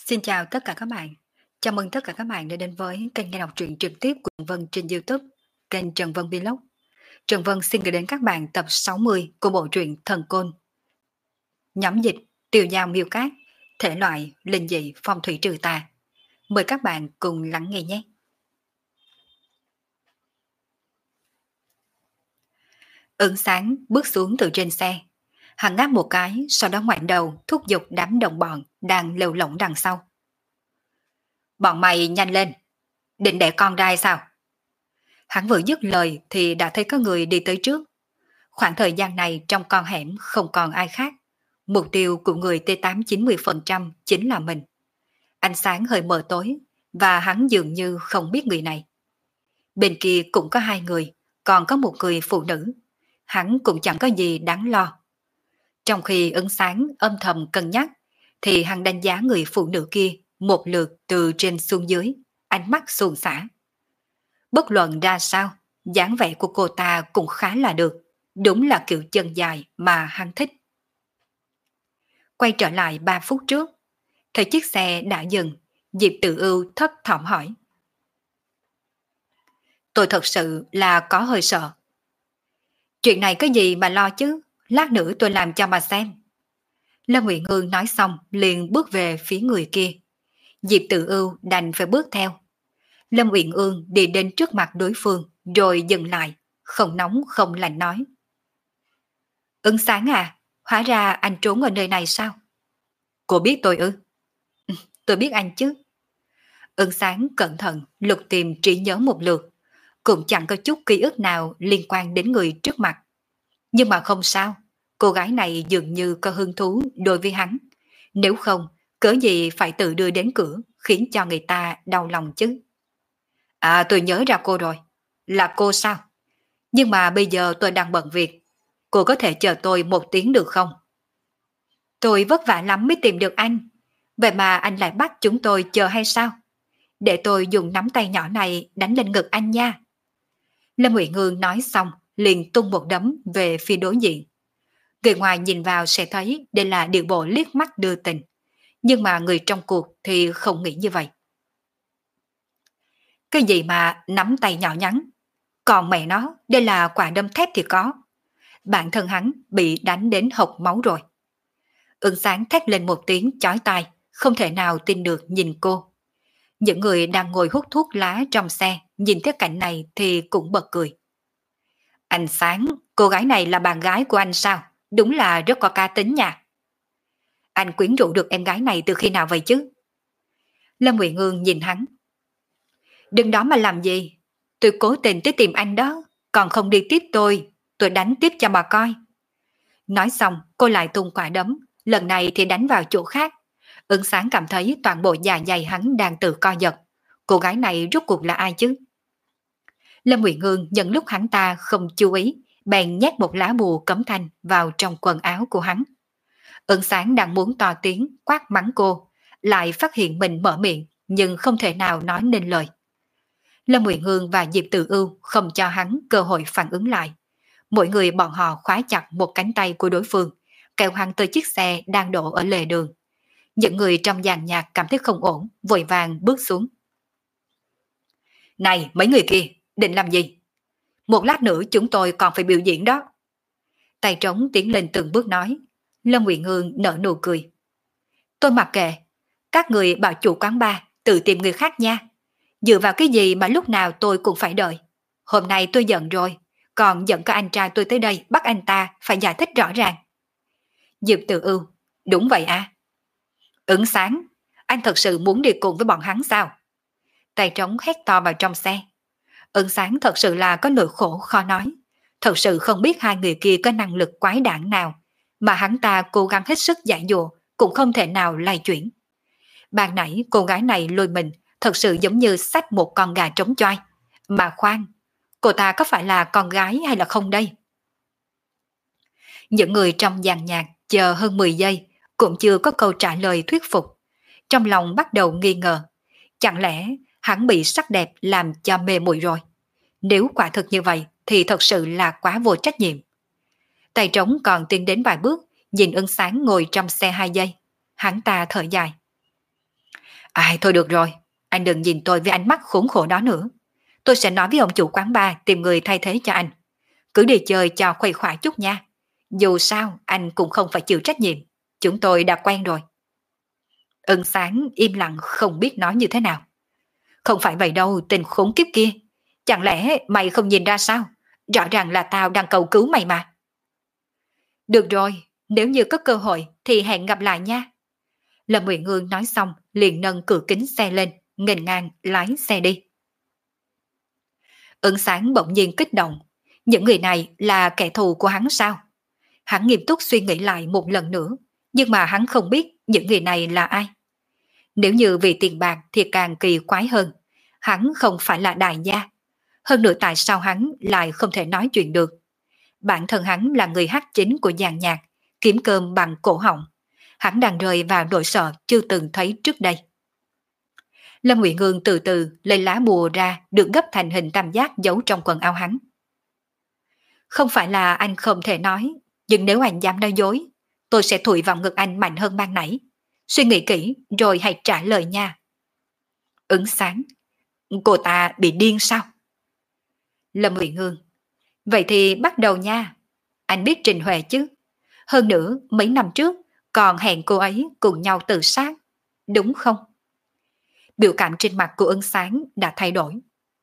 Xin chào tất cả các bạn. Chào mừng tất cả các bạn đã đến với kênh nghe đọc truyện trực tiếp của Trần Vân trên YouTube, kênh Trần Vân Vlog. Trần Vân xin gửi đến các bạn tập 60 của bộ truyện Thần Côn. Nhóm dịch, Tiêu Giao Miêu Cát, thể loại, linh dị, phong thủy trừ tà. Mời các bạn cùng lắng nghe nhé. Ứng Sáng bước xuống từ trên xe. Hắn ngáp một cái, sau đó ngoảnh đầu thúc giục đám đồng bọn đang lêu lỏng đằng sau. Bọn mày nhanh lên, định để con đai sao? Hắn vừa dứt lời thì đã thấy có người đi tới trước. Khoảng thời gian này trong con hẻm không còn ai khác. Mục tiêu của người T8-90% chính là mình. Ánh sáng hơi mờ tối và hắn dường như không biết người này. Bên kia cũng có hai người, còn có một người phụ nữ. Hắn cũng chẳng có gì đáng lo. Trong khi Ứng Sáng âm thầm cân nhắc, thì hắn đánh giá người phụ nữ kia một lượt từ trên xuống dưới, ánh mắt xuồng xả. Bất luận ra sao, dáng vẻ của cô ta cũng khá là được, đúng là kiểu chân dài mà hắn thích. Quay trở lại 3 phút trước, thấy chiếc xe đã dừng, Diệp Tử Ưu thấp thỏm hỏi. Tôi thật sự là có hơi sợ. Chuyện này có gì mà lo chứ, lát nữa tôi làm cho mà xem. Lâm Uyển Ương nói xong liền bước về phía người kia. Diệp Tử Ưu đành phải bước theo. Lâm Uyển Ương đi đến trước mặt đối phương rồi dừng lại, không nóng không lạnh nói. Ứng Sáng à, hóa ra anh trốn ở nơi này sao? Cô biết tôi ư? Tôi biết anh chứ. Ứng Sáng cẩn thận lục tìm trí nhớ một lượt, cũng chẳng có chút ký ức nào liên quan đến người trước mặt. Nhưng mà không sao, cô gái này dường như có hứng thú đối với hắn. Nếu không, cớ gì phải tự đưa đến cửa khiến cho người ta đau lòng chứ. À, tôi nhớ ra cô rồi. Là cô sao? Nhưng mà bây giờ tôi đang bận việc. Cô có thể chờ tôi 1 tiếng được không? Tôi vất vả lắm mới tìm được anh. Vậy mà anh lại bắt chúng tôi chờ hay sao? Để tôi dùng nắm tay nhỏ này đánh lên ngực anh nha. Lâm Uyển Ương nói xong, liền tung một đấm về phía đối diện. Người ngoài nhìn vào sẽ thấy đây là điệu bộ liếc mắt đưa tình. Nhưng mà người trong cuộc thì không nghĩ như vậy. Cái gì mà nắm tay nhỏ nhắn? Còn mẹ nó, đây là quả đâm thép thì có. Bản thân hắn bị đánh đến hộc máu rồi. Ứng Sáng thét lên một tiếng chói tai, không thể nào tin được nhìn cô. Những người đang ngồi hút thuốc lá trong xe nhìn thấy cảnh này thì cũng bật cười. Anh Sáng, cô gái này là bạn gái của anh sao? Đúng là rất có cá tính nha. Anh quyến rũ được em gái này từ khi nào vậy chứ? Lâm Uyển Ương nhìn hắn. Đừng đó mà làm gì? Tôi cố tình tới tìm anh đó, còn không đi tiếp tôi đánh tiếp cho mà coi. Nói xong, cô lại tung quả đấm, lần này thì đánh vào chỗ khác. Ứng Sáng cảm thấy toàn bộ dạ dày hắn đang tự co giật. Cô gái này rốt cuộc là ai chứ? Lâm Uyển Ương nhận lúc hắn ta không chú ý, bèn nhét một lá bùa cấm thanh vào trong quần áo của hắn. Ứng Sáng đang muốn to tiếng quát mắng cô, lại phát hiện mình mở miệng nhưng không thể nào nói nên lời. Lâm Uyển Ương và Diệp Tử Ưu không cho hắn cơ hội phản ứng lại. Mỗi người bọn họ khóa chặt một cánh tay của đối phương, kéo hắn tới chiếc xe đang đổ ở lề đường. Những người trong dàn nhạc cảm thấy không ổn, vội vàng bước xuống. Này, mấy người kia, định làm gì? Một lát nữa chúng tôi còn phải biểu diễn đó. Tay trống tiến lên từng bước nói. Lâm Uyển Ương nở nụ cười. Tôi mặc kệ, các người bảo chủ quán bar tự tìm người khác nha. Dựa vào cái gì mà lúc nào tôi cũng phải đợi. Hôm nay tôi giận rồi, còn giận cả anh trai tôi tới đây bắt anh ta phải giải thích rõ ràng. Diệp Tử Ưu, đúng vậy à? Ứng Sáng, anh thật sự muốn đi cùng với bọn hắn sao? Tay trống hét to vào trong xe. Ứng Sáng thật sự là có nỗi khổ khó nói. Thật sự không biết hai người kia có năng lực quái đản nào, mà hắn ta cố gắng hết sức giải dụa cũng không thể nào lay chuyển. Ban nãy cô gái này lôi mình thật sự giống như xách một con gà trống choai. Mà khoan, cô ta có phải là con gái hay là không đây? Những người trong dàn nhạc chờ hơn 10 giây cũng chưa có câu trả lời thuyết phục. Trong lòng bắt đầu nghi ngờ. Chẳng lẽ hắn bị sắc đẹp làm cho mê muội rồi? Nếu quả thực như vậy thì thật sự là quá vô trách nhiệm. Tay trống còn tiến đến vài bước, nhìn Ứng Sáng ngồi trong xe 2 giây. Hắn ta thở dài. Ai thôi được rồi, anh đừng nhìn tôi với ánh mắt khốn khổ đó nữa. Tôi sẽ nói với ông chủ quán bar tìm người thay thế cho anh. Cứ đi chơi cho khuây khỏa chút nha. Dù sao anh cũng không phải chịu trách nhiệm. Chúng tôi đã quen rồi. Ân Sáng im lặng không biết nói như thế nào. Không phải vậy đâu tên khốn kiếp kia. Chẳng lẽ mày không nhìn ra sao? Rõ ràng là tao đang cầu cứu mày mà. Được rồi, nếu như có cơ hội thì hẹn gặp lại nha. Lâm Nguyện Hương nói xong liền nâng cửa kính xe lên, nghênh ngang lái xe đi. Ân Sáng bỗng nhiên kích động. Những người này là kẻ thù của hắn sao? Hắn nghiêm túc suy nghĩ lại một lần nữa, nhưng mà hắn không biết những người này là ai. Nếu như vì tiền bạc thì càng kỳ quái hơn. Hắn không phải là đại gia. Hơn nữa tại sao hắn lại không thể nói chuyện được? Bản thân hắn là người hát chính của dàn nhạc, kiếm cơm bằng cổ họng. Hắn đang rơi vào nỗi sợ chưa từng thấy trước đây. Lâm Nguyện Hương từ từ lấy lá bùa ra được gấp thành hình tam giác giấu trong quần áo hắn. Không phải là anh không thể nói, nhưng nếu anh dám nói dối, tôi sẽ thụi vào ngực anh mạnh hơn ban nãy. Suy nghĩ kỹ rồi hãy trả lời nha. Ứng Sáng, cô ta bị điên sao? Lâm Nguyện Hương, vậy thì bắt đầu nha. Anh biết Trình Huệ chứ? Hơn nữa, mấy năm trước còn hẹn cô ấy cùng nhau tự sát, đúng không? Biểu cảm trên mặt của Ân Sáng đã thay đổi.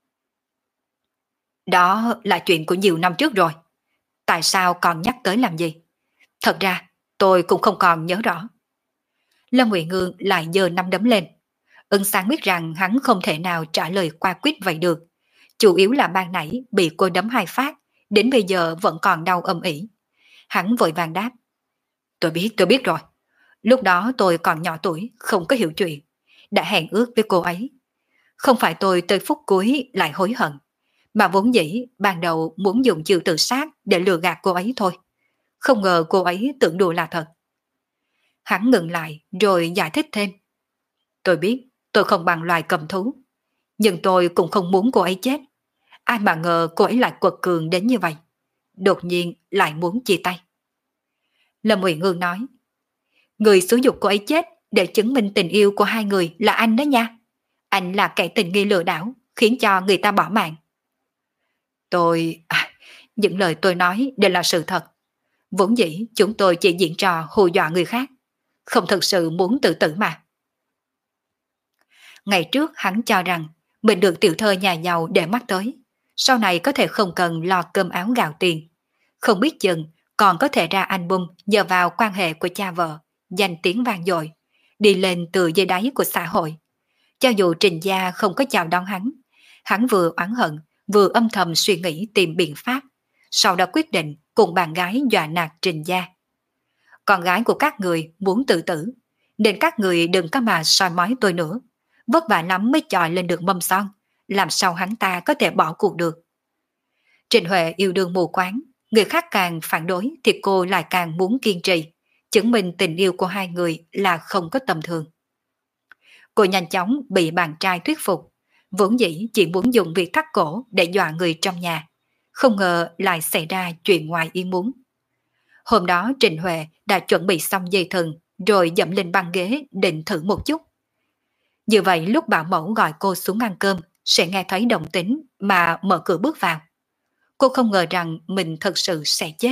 Đó là chuyện của nhiều năm trước rồi. Tại sao còn nhắc tới làm gì? Thật ra, tôi cũng không còn nhớ rõ. Lâm Nguyện Hương lại giơ nắm đấm lên. Ân Sáng biết rằng hắn không thể nào trả lời qua quýt vậy được. Chủ yếu là ban nãy bị cô đấm 2 phát, đến bây giờ vẫn còn đau âm ỉ. Hắn vội vàng đáp. Tôi biết rồi. Lúc đó tôi còn nhỏ tuổi, không có hiểu chuyện. Đã hẹn ước với cô ấy. Không phải tôi tới phút cuối lại hối hận, mà vốn dĩ ban đầu muốn dùng chiêu tự sát để lừa gạt cô ấy thôi. Không ngờ cô ấy tưởng đùa là thật. Hắn ngừng lại rồi giải thích thêm. Tôi biết tôi không bằng loài cầm thú, nhưng tôi cũng không muốn cô ấy chết. Ai mà ngờ cô ấy lại quật cường đến như vậy. Đột nhiên lại muốn chia tay. Lâm Uyển Ương nói. Người xúi giục cô ấy chết để chứng minh tình yêu của hai người là anh đó nha. Anh là kẻ tình nghi lừa đảo, khiến cho người ta bỏ mạng. Những lời tôi nói đều là sự thật. Vốn dĩ chúng tôi chỉ diễn trò hù dọa người khác, không thực sự muốn tự tử mà. Ngày trước hắn cho rằng mình được tiểu thơ nhà giàu để mắt tới, sau này có thể không cần lo cơm áo gạo tiền. Không biết chừng còn có thể ra album nhờ vào quan hệ của cha vợ, danh tiếng vang dội, đi lên từ dưới đáy của xã hội. Cho dù Trình Gia không có chào đón hắn vừa oán hận, vừa âm thầm suy nghĩ tìm biện pháp, sau đó quyết định cùng bạn gái dọa nạt Trình Gia. Con gái của các người muốn tự tử, nên các người đừng có mà soi mói tôi nữa. Vất vả lắm mới chọi lên được mâm son, làm sao hắn ta có thể bỏ cuộc được. Trình Huệ yêu đương mù quáng, người khác càng phản đối thì cô lại càng muốn kiên trì, chứng minh tình yêu của hai người là không có tầm thường. Cô nhanh chóng bị bạn trai thuyết phục, vốn dĩ chỉ muốn dùng việc thắt cổ để dọa người trong nhà, không ngờ lại xảy ra chuyện ngoài ý muốn. Hôm đó Trình Huệ đã chuẩn bị xong dây thừng rồi dẫm lên băng ghế định thử một chút. Như vậy lúc bảo mẫu gọi cô xuống ăn cơm sẽ nghe thấy động tĩnh mà mở cửa bước vào. Cô không ngờ rằng mình thật sự sẽ chết.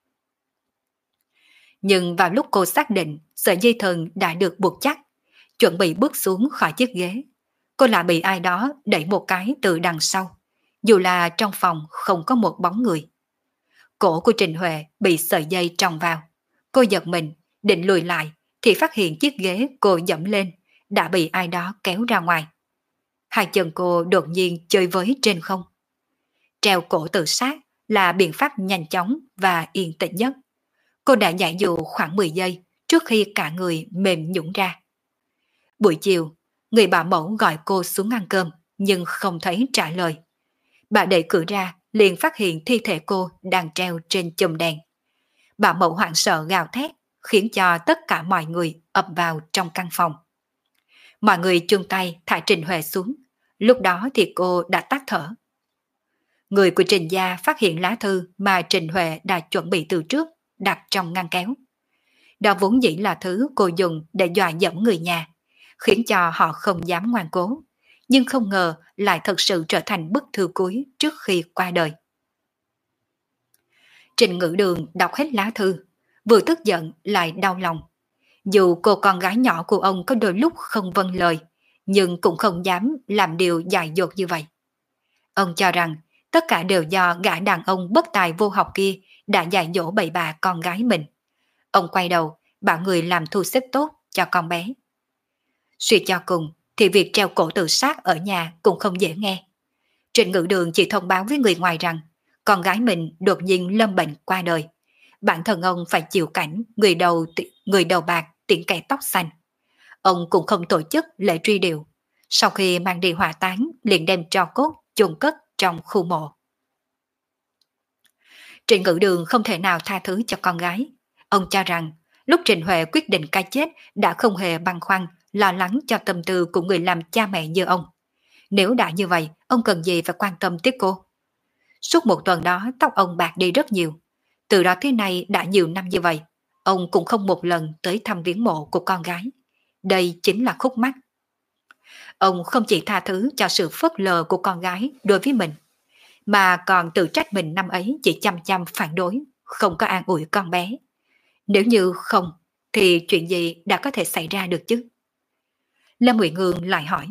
Nhưng vào lúc cô xác định sợi dây thừng đã được buộc chắc, chuẩn bị bước xuống khỏi chiếc ghế, cô lại bị ai đó đẩy một cái từ đằng sau, dù là trong phòng không có một bóng người. Cổ của Trình Huệ bị sợi dây tròng vào. Cô giật mình, định lùi lại thì phát hiện chiếc ghế cô dẫm lên đã bị ai đó kéo ra ngoài. Hai chân cô đột nhiên chơi với trên không. Treo cổ tự sát là biện pháp nhanh chóng và yên tĩnh nhất. Cô đã giải dụ khoảng 10 giây trước khi cả người mềm nhũn ra. Buổi chiều, người bảo mẫu gọi cô xuống ăn cơm nhưng không thấy trả lời. Bà đẩy cửa ra liền phát hiện thi thể cô đang treo trên chùm đèn. Bà mẫu hoảng sợ gào thét khiến cho tất cả mọi người ập vào trong căn phòng. Mọi người chung tay thả Trình Huệ xuống. Lúc đó thì cô đã tắt thở. Người của Trình Gia phát hiện lá thư mà Trình Huệ đã chuẩn bị từ trước đặt trong ngăn kéo. Đó vốn dĩ là thứ cô dùng để dọa dẫm người nhà, khiến cho họ không dám ngoan cố, nhưng không ngờ lại thật sự trở thành bức thư cuối trước khi qua đời. Trình Ngữ Đường đọc hết lá thư, vừa tức giận lại đau lòng. Dù cô con gái nhỏ của ông có đôi lúc không vâng lời, nhưng cũng không dám làm điều dại dột như vậy. Ông cho rằng tất cả đều do gã đàn ông bất tài vô học kia đã dạy dỗ bậy bạ con gái mình. Ông quay đầu, bảo người làm thu xếp tốt cho con bé. Suy cho cùng thì việc treo cổ tự sát ở nhà cũng không dễ nghe. Trịnh Ngự Đường chỉ thông báo với người ngoài rằng con gái mình đột nhiên lâm bệnh qua đời. Bản thân ông phải chịu cảnh người đầu bạc tiễn kẻ tóc xanh. Ông cũng không tổ chức lễ truy điệu. Sau khi mang đi hỏa táng liền đem tro cốt chôn cất trong khu mộ. Trịnh Ngự Đường không thể nào tha thứ cho con gái. Ông cho rằng lúc Trịnh Huệ quyết định cái chết đã không hề băn khoăn, lo lắng cho tâm tư của người làm cha mẹ như ông. Nếu đã như vậy, ông cần gì phải quan tâm tiếp cô? Suốt một tuần đó tóc ông bạc đi rất nhiều. Từ đó tới nay đã nhiều năm như vậy, ông cũng không một lần tới thăm viếng mộ của con gái. Đây chính là khúc mắc. Ông không chỉ tha thứ cho sự phớt lờ của con gái đối với mình, mà còn tự trách mình năm ấy chỉ chăm chăm phản đối, không có an ủi con bé. Nếu như không, thì chuyện gì đã có thể xảy ra được chứ? Lâm Nguyệt Ngương lại hỏi.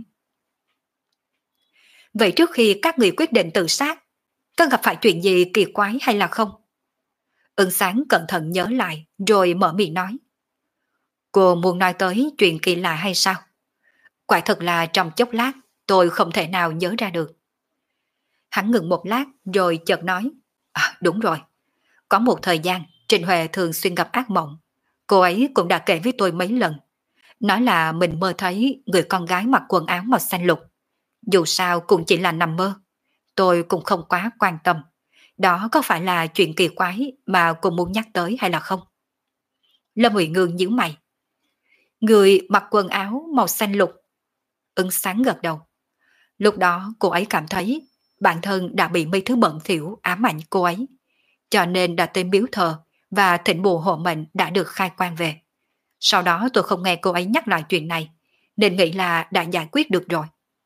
Vậy trước khi các người quyết định tự sát, có gặp phải chuyện gì kỳ quái hay là không? Ưng Sáng cẩn thận nhớ lại rồi mở miệng nói. Cô muốn nói tới chuyện kỳ lạ hay sao? Quả thật là trong chốc lát tôi không thể nào nhớ ra được. Hắn ngừng một lát rồi chợt nói. À, đúng rồi. Có một thời gian Trịnh Huệ thường xuyên gặp ác mộng. Cô ấy cũng đã kể với tôi mấy lần. Nói là mình mơ thấy người con gái mặc quần áo màu xanh lục. Dù sao cũng chỉ là nằm mơ. Tôi cũng không quá quan tâm. Đó có phải là chuyện kỳ quái mà cô muốn nhắc tới hay là không? Lâm Huệ Ngương nhíu mày. Người mặc quần áo màu xanh lục. Ưng Sáng gật đầu. Lúc đó cô ấy cảm thấy bản thân đã bị mấy thứ bẩn thỉu ám ảnh cô ấy. Cho nên đã tới miếu thờ và thỉnh bùa hộ mệnh đã được khai quang về. Sau đó tôi không nghe cô ấy nhắc lại chuyện này, nên nghĩ là đã giải quyết được rồi.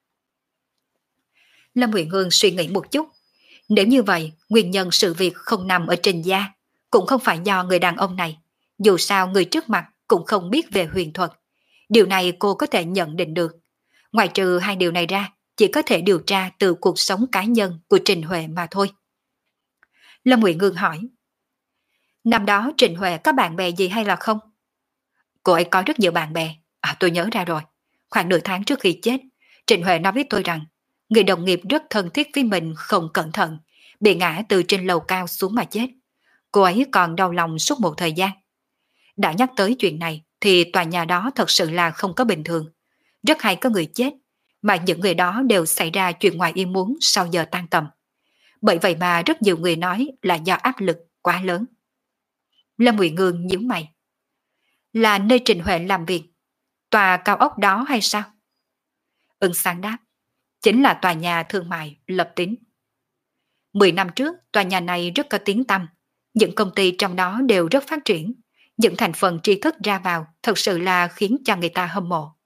Lâm Huyền Hương suy nghĩ một chút. Nếu như vậy, nguyên nhân sự việc không nằm ở Trình gia, cũng không phải do người đàn ông này. Dù sao người trước mặt cũng không biết về huyền thuật. Điều này cô có thể nhận định được. Ngoài trừ hai điều này ra, chỉ có thể điều tra từ cuộc sống cá nhân của Trình Huệ mà thôi. Lâm Nguyện Ngương hỏi. Năm đó Trình Huệ có bạn bè gì hay là không? Cô ấy có rất nhiều bạn bè. À, tôi nhớ ra rồi. Khoảng nửa tháng trước khi chết, Trình Huệ nói với tôi rằng người đồng nghiệp rất thân thiết với mình không cẩn thận, bị ngã từ trên lầu cao xuống mà chết. Cô ấy còn đau lòng suốt một thời gian. Đã nhắc tới chuyện này thì tòa nhà đó thật sự là không có bình thường. Rất hay có người chết, mà những người đó đều xảy ra chuyện ngoài ý muốn sau giờ tan tầm. Bởi vậy mà rất nhiều người nói là do áp lực quá lớn. Lâm Nguyện Ngương nhíu mày. Là nơi Trình Huệ làm việc, tòa cao ốc đó hay sao? Ưng Sáng đáp. Chính là tòa nhà thương mại Lập Tín. 10 năm trước, tòa nhà này rất có tiếng tăm. Những công ty trong đó đều rất phát triển. Những thành phần tri thức ra vào thật sự là khiến cho người ta hâm mộ.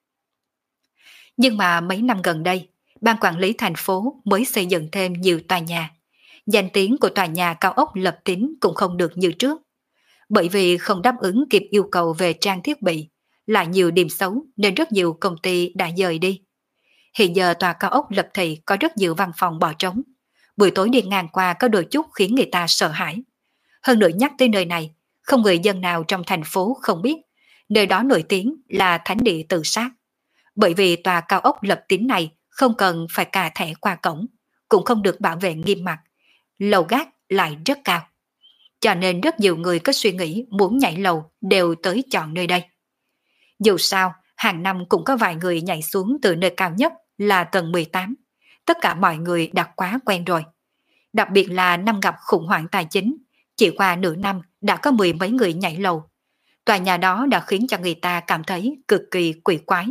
Nhưng mà mấy năm gần đây, ban quản lý thành phố mới xây dựng thêm nhiều tòa nhà. Danh tiếng của tòa nhà cao ốc Lập Tín cũng không được như trước. Bởi vì không đáp ứng kịp yêu cầu về trang thiết bị, lại nhiều điểm xấu nên rất nhiều công ty đã dời đi. Hiện giờ tòa cao ốc Lập Thị có rất nhiều văn phòng bỏ trống. Buổi tối đi ngang qua có đôi chút khiến người ta sợ hãi. Hơn nữa nhắc tới nơi này, không người dân nào trong thành phố không biết, nơi đó nổi tiếng là thánh địa tự sát. Bởi vì tòa cao ốc Lập Tín này không cần phải cà thẻ qua cổng, cũng không được bảo vệ nghiêm ngặt, lầu gác lại rất cao. Cho nên rất nhiều người có suy nghĩ muốn nhảy lầu đều tới chọn nơi đây. Dù sao, hàng năm cũng có vài người nhảy xuống từ nơi cao nhất là tầng 18. Tất cả mọi người đã quá quen rồi. Đặc biệt là năm gặp khủng hoảng tài chính, chỉ qua nửa năm đã có 10 mấy người nhảy lầu. Tòa nhà đó đã khiến cho người ta cảm thấy cực kỳ quỷ quái.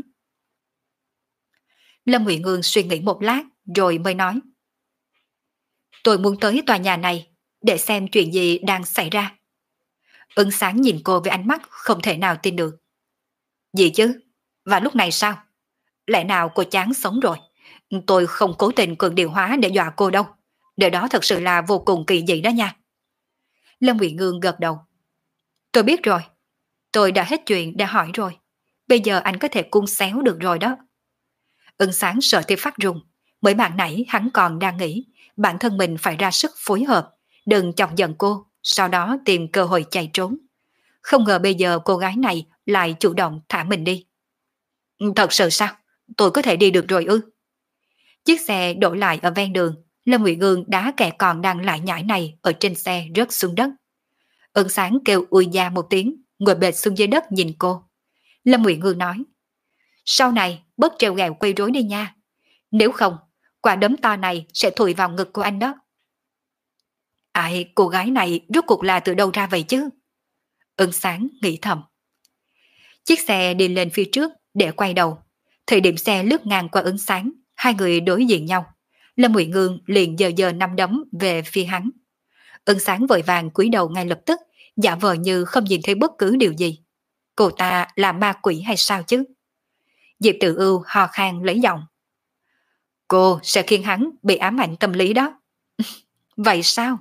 Lâm Nguyện Ngương suy nghĩ một lát rồi mới nói. Tôi muốn tới tòa nhà này để xem chuyện gì đang xảy ra. Ưng Sáng nhìn cô với ánh mắt không thể nào tin được. Gì chứ? Và lúc này sao? Lẽ nào cô chán sống rồi? Tôi không cố tình cường điều hóa để dọa cô đâu. Điều đó thật sự là vô cùng kỳ dị đó nha. Lâm Uyển Ngương gật đầu. Tôi biết rồi. Tôi đã hết chuyện để hỏi rồi. Bây giờ anh có thể cung xéo được rồi đó. Ưng Sáng sợ thì phát run. Mới bạn nãy hắn còn đang nghĩ bản thân mình phải ra sức phối hợp, đừng chọc giận cô, sau đó tìm cơ hội chạy trốn. Không ngờ bây giờ cô gái này lại chủ động thả mình đi. Thật sự sao? Tôi có thể đi được rồi ư? Chiếc xe đổ lại ở ven đường, Lâm Ngụy Ngương đá kẻ còn đang lại nhảy này ở trên xe rớt xuống đất. Ưng Sáng kêu ui da một tiếng, ngồi bệt xuống dưới đất nhìn cô. Lâm Ngụy Ngương nói, sau này bớt trêu ghẹo quấy rối đi nha. Nếu không, quả đấm to này sẽ thụi vào ngực của anh đó. Ai, cô gái này rốt cuộc là từ đâu ra vậy chứ? Ưng Sáng nghĩ thầm. Chiếc xe đi lên phía trước để quay đầu. Thời điểm xe lướt ngang qua Ưng Sáng, hai người đối diện nhau. Lâm Ngụy Ngương liền giơ giơ nắm đấm về phía hắn. Ưng Sáng vội vàng cúi đầu ngay lập tức, giả vờ như không nhìn thấy bất cứ điều gì. Cô ta là ma quỷ hay sao chứ? Diệp Tự Ưu hò khan lấy giọng. Cô sẽ khiến hắn bị ám ảnh tâm lý đó. Vậy sao?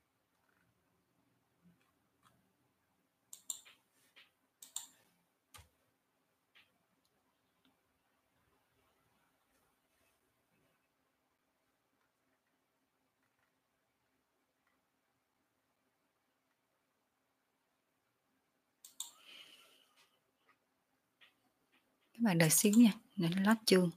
Các bạn đợi xíu nha, để nó lót chương.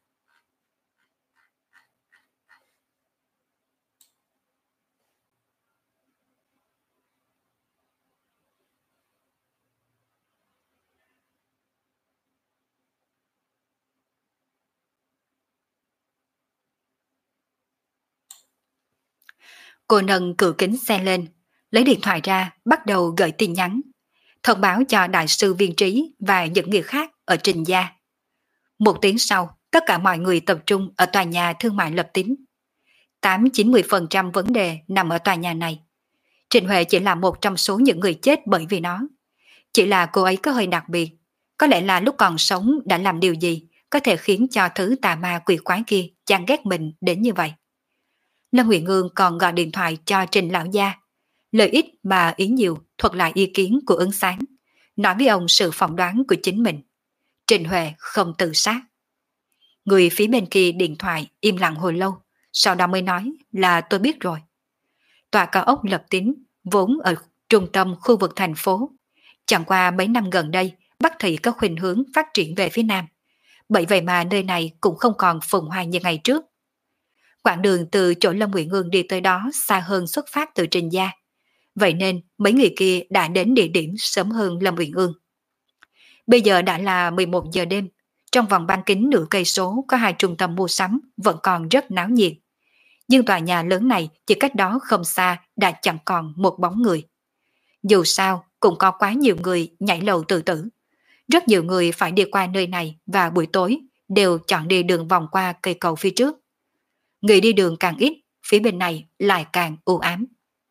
Cô nâng cửa kính xe lên, lấy điện thoại ra, bắt đầu gửi tin nhắn, thông báo cho đại sư Viên Trí và những người khác ở Trình Gia. Một tiếng sau, tất cả mọi người tập trung ở tòa nhà thương mại Lập Tín. 8-90% vấn đề nằm ở tòa nhà này. Trình Huệ chỉ là một trong số những người chết bởi vì nó. Chỉ là cô ấy có hơi đặc biệt, có lẽ là lúc còn sống đã làm điều gì có thể khiến cho thứ tà ma quỷ quái kia chán ghét mình đến như vậy. Lâm Ngụy Ngương còn gọi điện thoại cho Trình lão gia, lời ít mà ý nhiều thuật lại ý kiến của Ưng Sáng, nói với ông sự phỏng đoán của chính mình. Trình Huệ không tự sát. Người phía bên kia điện thoại im lặng hồi lâu, sau đó mới nói là tôi biết rồi. Tòa cao ốc Lập Tín vốn ở trung tâm khu vực thành phố. Chẳng qua mấy năm gần đây, Bắc Thị có khuynh hướng phát triển về phía Nam. Bởi vậy mà nơi này cũng không còn phồn hoa như ngày trước. Quãng đường từ chỗ Lâm Ngụy Ngương đi tới đó xa hơn xuất phát từ Trình Gia. Vậy nên mấy người kia đã đến địa điểm sớm hơn Lâm Ngụy Ngương. Bây giờ đã là 11 giờ đêm. Trong vòng bán kính nửa cây số có hai trung tâm mua sắm vẫn còn rất náo nhiệt. Nhưng tòa nhà lớn này chỉ cách đó không xa đã chẳng còn một bóng người. Dù sao cũng có quá nhiều người nhảy lầu tự tử. Rất nhiều người phải đi qua nơi này và buổi tối đều chọn đi đường vòng qua cây cầu phía trước. Người đi đường càng ít, phía bên này lại càng u ám.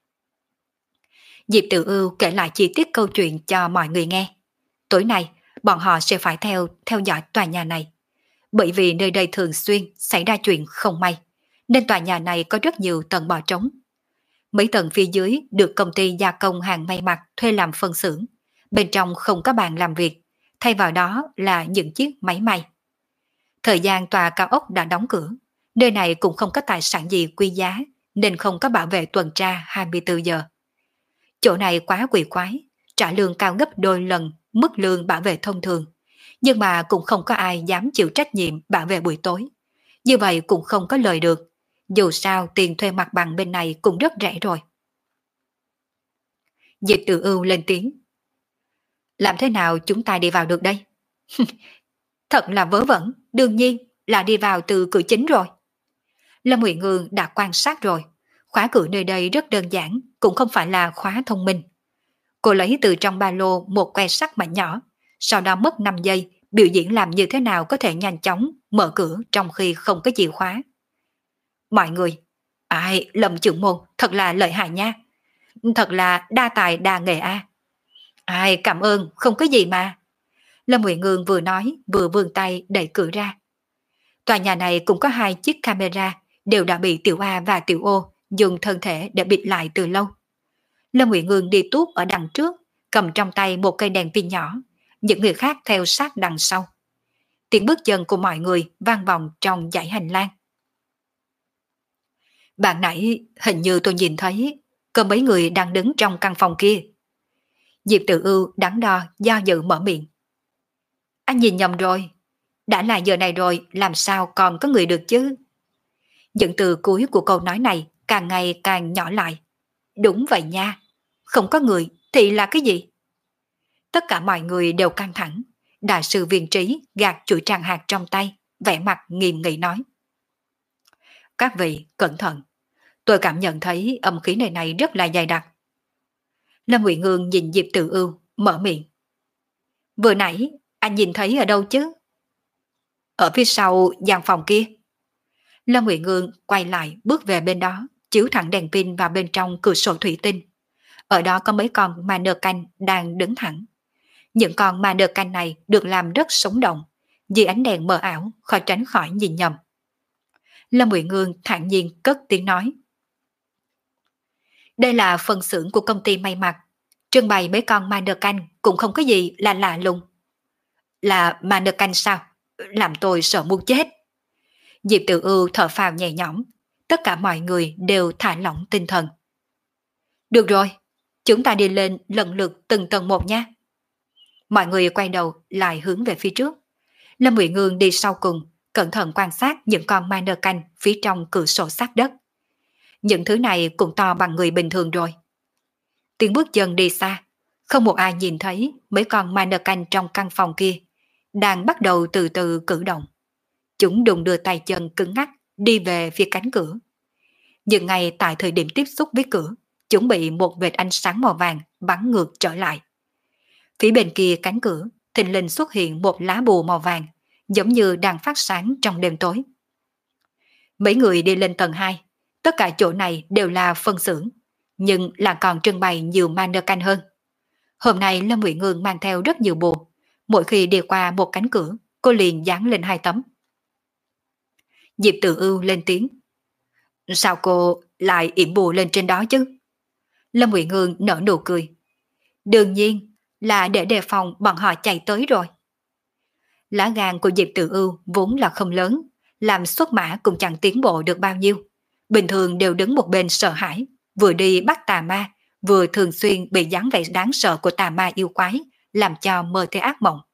Diệp Tự Ưu kể lại chi tiết câu chuyện cho mọi người nghe. Tối nay, bọn họ sẽ phải theo dõi tòa nhà này. Bởi vì nơi đây thường xuyên xảy ra chuyện không may, nên tòa nhà này có rất nhiều tầng bỏ trống. Mấy tầng phía dưới được công ty gia công hàng may mặc thuê làm phân xưởng. Bên trong không có bàn làm việc, thay vào đó là những chiếc máy may. Thời gian tòa cao ốc đã đóng cửa, nơi này cũng không có tài sản gì quý giá, nên không có bảo vệ tuần tra 24 giờ. Chỗ này quá quỷ quái, trả lương cao gấp đôi lần mức lương bảo vệ thông thường, nhưng mà cũng không có ai dám chịu trách nhiệm bảo vệ buổi tối. Như vậy cũng không có lời được, dù sao tiền thuê mặt bằng bên này cũng rất rẻ rồi. Diệp Tự Ưu lên tiếng. Làm thế nào chúng ta đi vào được đây? Thật là vớ vẩn, đương nhiên là đi vào từ cửa chính rồi. Lâm Ngụy Ngương đã quan sát rồi, khóa cửa nơi đây rất đơn giản, cũng không phải là khóa thông minh. Cô lấy từ trong ba lô một que sắt mảnh nhỏ, sau đó mất 5 giây biểu diễn làm như thế nào có thể nhanh chóng mở cửa trong khi không có chìa khóa. Mọi người, ai, Lâm trưởng môn thật là lợi hại nha, thật là đa tài đa nghề a. Ai, cảm ơn, không có gì mà. Lâm Ngụy Ngương vừa nói vừa vươn tay đẩy cửa ra. Tòa nhà này cũng có 2 chiếc camera, đều đã bị Tiểu A và Tiểu Ô dùng thân thể để bịt lại từ lâu. Lâm Ngụy Ngương đi tuốt ở đằng trước, cầm trong tay một cây đèn pin nhỏ, những người khác theo sát đằng sau. Tiếng bước chân của mọi người vang vọng trong dãy hành lang. Bạn nãy hình như tôi nhìn thấy có mấy người đang đứng trong căn phòng kia. Diệp Tự Ưu đắn đo do dự mở miệng. Anh nhìn nhầm rồi, đã là giờ này rồi làm sao còn có người được chứ? Những từ cuối của câu nói này càng ngày càng nhỏ lại. Đúng vậy nha, không có người thì là cái gì? Tất cả mọi người đều căng thẳng. Đại sư Viên Trí gạt chuỗi tràng hạt trong tay, vẻ mặt nghiêm nghị nói. Các vị cẩn thận, tôi cảm nhận thấy âm khí này rất là dày đặc. Lâm Ngụy Ngương nhìn Diệp Tự Ưu, mở miệng. Vừa nãy anh nhìn thấy ở đâu chứ? Ở phía sau gian phòng kia. Lâm Ngụy Ngương quay lại bước về bên đó, chiếu thẳng đèn pin vào bên trong cửa sổ thủy tinh. Ở đó có mấy con ma nơ canh đang đứng thẳng. Những con ma nơ canh này được làm rất sống động, dưới ánh đèn mờ ảo khó tránh khỏi nhìn nhầm. Lâm Ngụy Ngương thản nhiên cất tiếng nói. Đây là phần xưởng của công ty may mặc, trưng bày mấy con ma nơ canh cũng không có gì là lạ lùng. Là ma nơ canh sao? Làm tôi sợ muốn chết. Diệp Tự Ưu thở phào nhẹ nhõm, tất cả mọi người đều thả lỏng tinh thần. Được rồi, chúng ta đi lên lần lượt từng tầng một nha. Mọi người quay đầu lại hướng về phía trước. Lâm Ngụy Ngương đi sau cùng, cẩn thận quan sát những con ma nơ canh phía trong cửa sổ sát đất. Những thứ này cũng to bằng người bình thường rồi. Tiếng bước chân đi xa, không một ai nhìn thấy mấy con ma nơ canh trong căn phòng kia đang bắt đầu từ từ cử động. Chúng đùng đưa tay chân cứng ngắc đi về phía cánh cửa. Nhưng ngay tại thời điểm tiếp xúc với cửa, chúng bị một vệt ánh sáng màu vàng bắn ngược trở lại. Phía bên kia cánh cửa, thình lình xuất hiện một lá bùa màu vàng, giống như đang phát sáng trong đêm tối. Mấy người đi lên tầng 2, tất cả chỗ này đều là phân xưởng, nhưng là còn trưng bày nhiều ma nơ canh hơn. Hôm nay Lâm Ngụy Ngương mang theo rất nhiều bùa, mỗi khi đi qua một cánh cửa, cô liền dán lên 2 tấm. Diệp Tự Ưu lên tiếng. Sao cô lại yểm bùa lên trên đó chứ? Lâm Ngụy Ngương nở nụ cười. Đương nhiên là để đề phòng bọn họ chạy tới rồi. Lá gan của Diệp Tự Ưu vốn là không lớn, làm xuất mã cũng chẳng tiến bộ được bao nhiêu. Bình thường đều đứng một bên sợ hãi, vừa đi bắt tà ma, vừa thường xuyên bị dáng vẻ đáng sợ của tà ma yêu quái, làm cho mơ thấy ác mộng.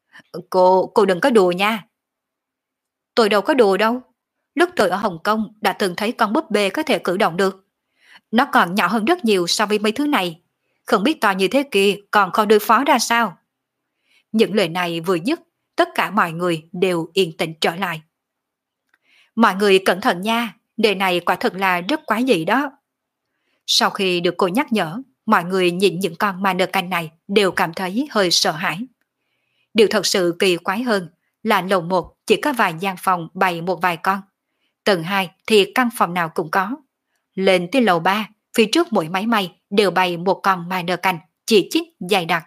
Cô đừng có đùa nha. Tôi đâu có đùa đâu. Lúc tôi ở Hồng Kông đã từng thấy con búp bê có thể cử động được. Nó còn nhỏ hơn rất nhiều so với mấy thứ này. Không biết to như thế kia còn khó đối phó ra sao. Những lời này vừa dứt, tất cả mọi người đều yên tĩnh trở lại. Mọi người cẩn thận nha, đề này quả thật là rất quái dị đó. Sau khi được cô nhắc nhở, mọi người nhìn những con ma nơ canh này đều cảm thấy hơi sợ hãi. Điều thật sự kỳ quái hơn là lầu 1 chỉ có vài gian phòng bày một vài con. Tầng 2 thì căn phòng nào cũng có. Lên tới lầu 3, phía trước mỗi máy may đều bày một con ma nơ canh, chỉ chít dày đặc.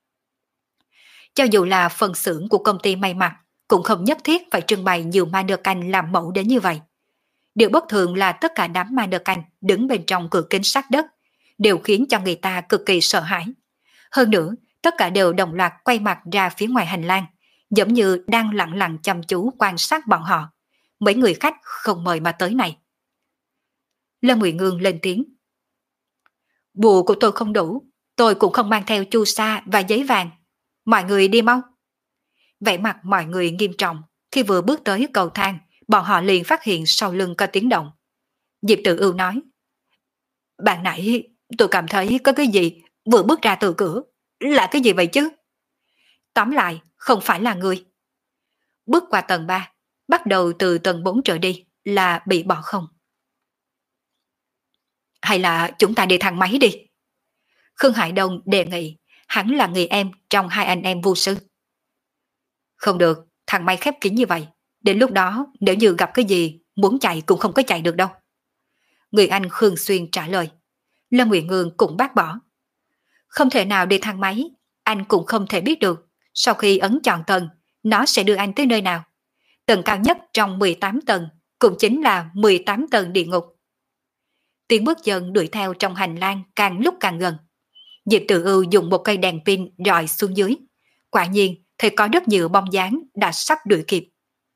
Cho dù là phần xưởng của công ty may mặc, cũng không nhất thiết phải trưng bày nhiều ma nơ canh làm mẫu đến như vậy. Điều bất thường là tất cả đám ma nơ canh đứng bên trong cửa kính sát đất, đều khiến cho người ta cực kỳ sợ hãi. Hơn nữa, tất cả đều đồng loạt quay mặt ra phía ngoài hành lang, giống như đang lặng lặng chăm chú quan sát bọn họ, mấy người khách không mời mà tới này. Lâm Ngụy Ngương lên tiếng. Bùa của tôi không đủ, tôi cũng không mang theo chu sa và giấy vàng. Mọi người đi mau. Vẻ mặt mọi người nghiêm trọng, khi vừa bước tới cầu thang, bọn họ liền phát hiện sau lưng có tiếng động. Diệp Tự Ưu nói. Bạn nãy tôi cảm thấy có cái gì vừa bước ra từ cửa. Là cái gì vậy chứ? Tóm lại, không phải là người. Bước qua tầng 3, bắt đầu từ tầng 4 trở đi là bị bỏ không. Hay là chúng ta đi thang máy đi. Khương Hải Đông đề nghị, hắn là người em trong 2 anh em vu sư. Không được, thang máy khép kín như vậy. Đến lúc đó, nếu như gặp cái gì, muốn chạy cũng không có chạy được đâu. Người anh Khương Xuyên trả lời. Lâm Ngụy Ngương cũng bác bỏ. Không thể nào đi thang máy, anh cũng không thể biết được. Sau khi ấn chọn tầng, nó sẽ đưa anh tới nơi nào? Tầng cao nhất trong 18 tầng, cũng chính là 18 tầng địa ngục. Tiếng bước chân đuổi theo trong hành lang càng lúc càng gần. Diệp Tử Ưu dùng một cây đèn pin rọi xuống dưới. Quả nhiên, thì có rất nhiều bóng dáng đã sắp đuổi kịp.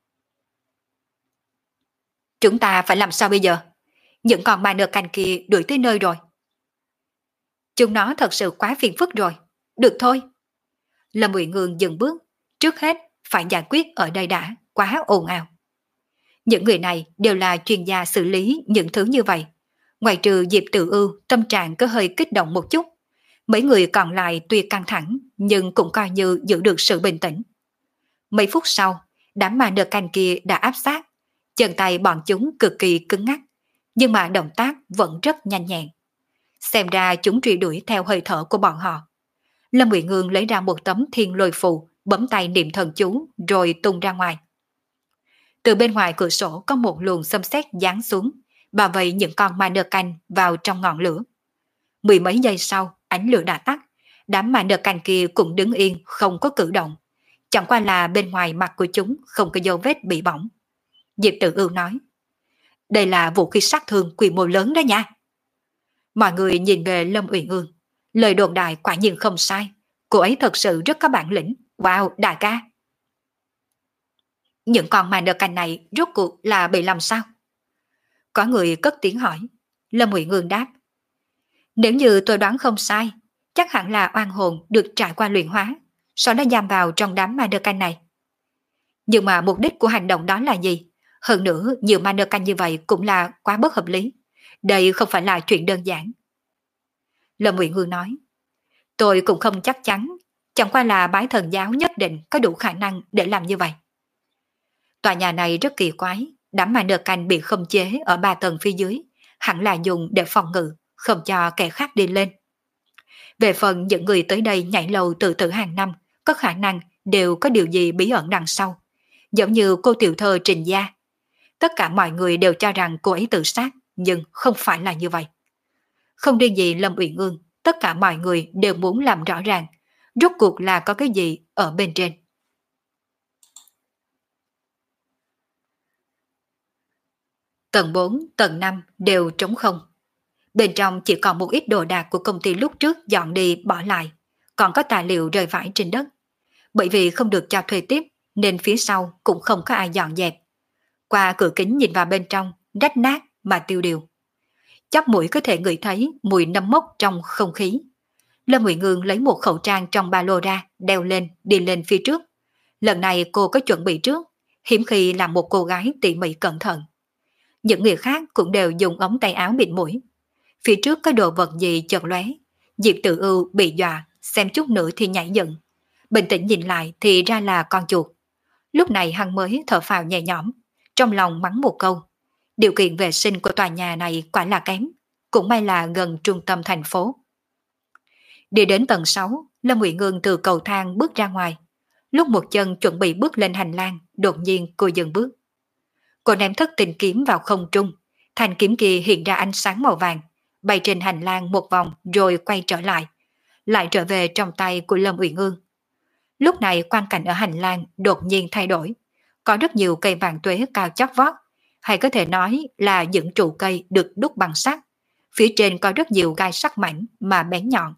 Chúng ta phải làm sao bây giờ? Những con ma nơ canh kia đuổi tới nơi rồi. Chúng nó thật sự quá phiền phức rồi. Được thôi. Lâm Uyển Ngương dừng bước. Trước hết, phải giải quyết ở đây đã, quá ồn ào. Những người này đều là chuyên gia xử lý những thứ như vậy. Ngoài trừ Diệp Tử Ưu, tâm trạng có hơi kích động một chút. Mấy người còn lại tuy căng thẳng, nhưng cũng coi như giữ được sự bình tĩnh. Mấy phút sau, đám ma nơ canh kia đã áp sát. Chân tay bọn chúng cực kỳ cứng ngắc, nhưng mà động tác vẫn rất nhanh nhẹn. Xem ra chúng truy đuổi theo hơi thở của bọn họ. Lâm Uyển Ngương lấy ra một tấm thiên lôi phù, bấm tay niệm thần chú rồi tung ra ngoài. Từ bên ngoài cửa sổ có một luồng xâm xét giáng xuống, bao vây những con ma nơ canh vào trong ngọn lửa. Mười mấy giây sau, ánh lửa đã tắt, đám ma nơ canh kia cũng đứng yên không có cử động. Chẳng qua là bên ngoài mặt của chúng không có dấu vết bị bỏng. Diệp Tử Ưu nói, đây là vũ khí sát thương quy mô lớn đó nha. Mọi người nhìn về Lâm Uyển Ương, lời đồn đại quả nhiên không sai, cô ấy thật sự rất có bản lĩnh. Wow, đại ca. Những con ma nơ canh này rốt cuộc là bị làm sao? Có người cất tiếng hỏi. Lâm Uyển Ương đáp, nếu như tôi đoán không sai, chắc hẳn là oan hồn được trải qua luyện hóa, sau đó giam vào trong đám ma nơ canh này. Nhưng mà mục đích của hành động đó là gì? Hơn nữa, nhiều ma nơ canh như vậy cũng là quá bất hợp lý. Đây không phải là chuyện đơn giản. Lâm Uyển Ương nói, tôi cũng không chắc chắn, chẳng qua là bái thần giáo nhất định có đủ khả năng để làm như vậy. Tòa nhà này rất kỳ quái, đám ma nơ canh bị khống chế ở 3 tầng phía dưới, hẳn là dùng để phòng ngự, không cho kẻ khác đi lên. Về phần những người tới đây nhảy lầu tự tử hàng năm, có khả năng đều có điều gì bí ẩn đằng sau. Giống như cô tiểu thơ Trình Gia. Tất cả mọi người đều cho rằng cô ấy tự sát, nhưng không phải là như vậy. Không riêng gì Lâm Uyển Ương, tất cả mọi người đều muốn làm rõ ràng, rốt cuộc là có cái gì ở bên trên. Tầng 4, tầng 5 đều trống không. Bên trong chỉ còn một ít đồ đạc của công ty lúc trước dọn đi bỏ lại, còn có tài liệu rơi vãi trên đất. Bởi vì không được cho thuê tiếp, nên phía sau cũng không có ai dọn dẹp. Qua cửa kính nhìn vào bên trong, rách nát mà tiêu điều. Chóp mũi có thể ngửi thấy mùi nấm mốc trong không khí. Lâm Uyển Ngương lấy một khẩu trang trong ba lô ra, đeo lên, đi lên phía trước. Lần này cô có chuẩn bị trước, hiếm khi làm một cô gái tỉ mỉ cẩn thận. Những người khác cũng đều dùng ống tay áo bịt mũi. Phía trước có đồ vật gì chợt lóe. Diệp Tử Ưu bị dọa, xem chút nữa thì nhảy dựng. Bình tĩnh nhìn lại thì ra là con chuột. Lúc này hắn mới thở phào nhẹ nhõm, trong lòng mắng một câu. Điều kiện vệ sinh của tòa nhà này quả là kém, cũng may là gần trung tâm thành phố. Đi đến tầng 6, Lâm Uyển Ngương từ cầu thang bước ra ngoài. Lúc một chân chuẩn bị bước lên hành lang, đột nhiên cô dừng bước. Cô ném thất tình kiếm vào không trung, thanh kiếm kia hiện ra ánh sáng màu vàng, bay trên hành lang một vòng rồi quay trở lại trở về trong tay của Lâm Uyển Ương. Lúc này quang cảnh ở hành lang đột nhiên thay đổi, có rất nhiều cây vàng tuế cao chót vót, hay có thể nói là những trụ cây được đúc bằng sắt, phía trên có rất nhiều gai sắc mảnh mà bén nhọn.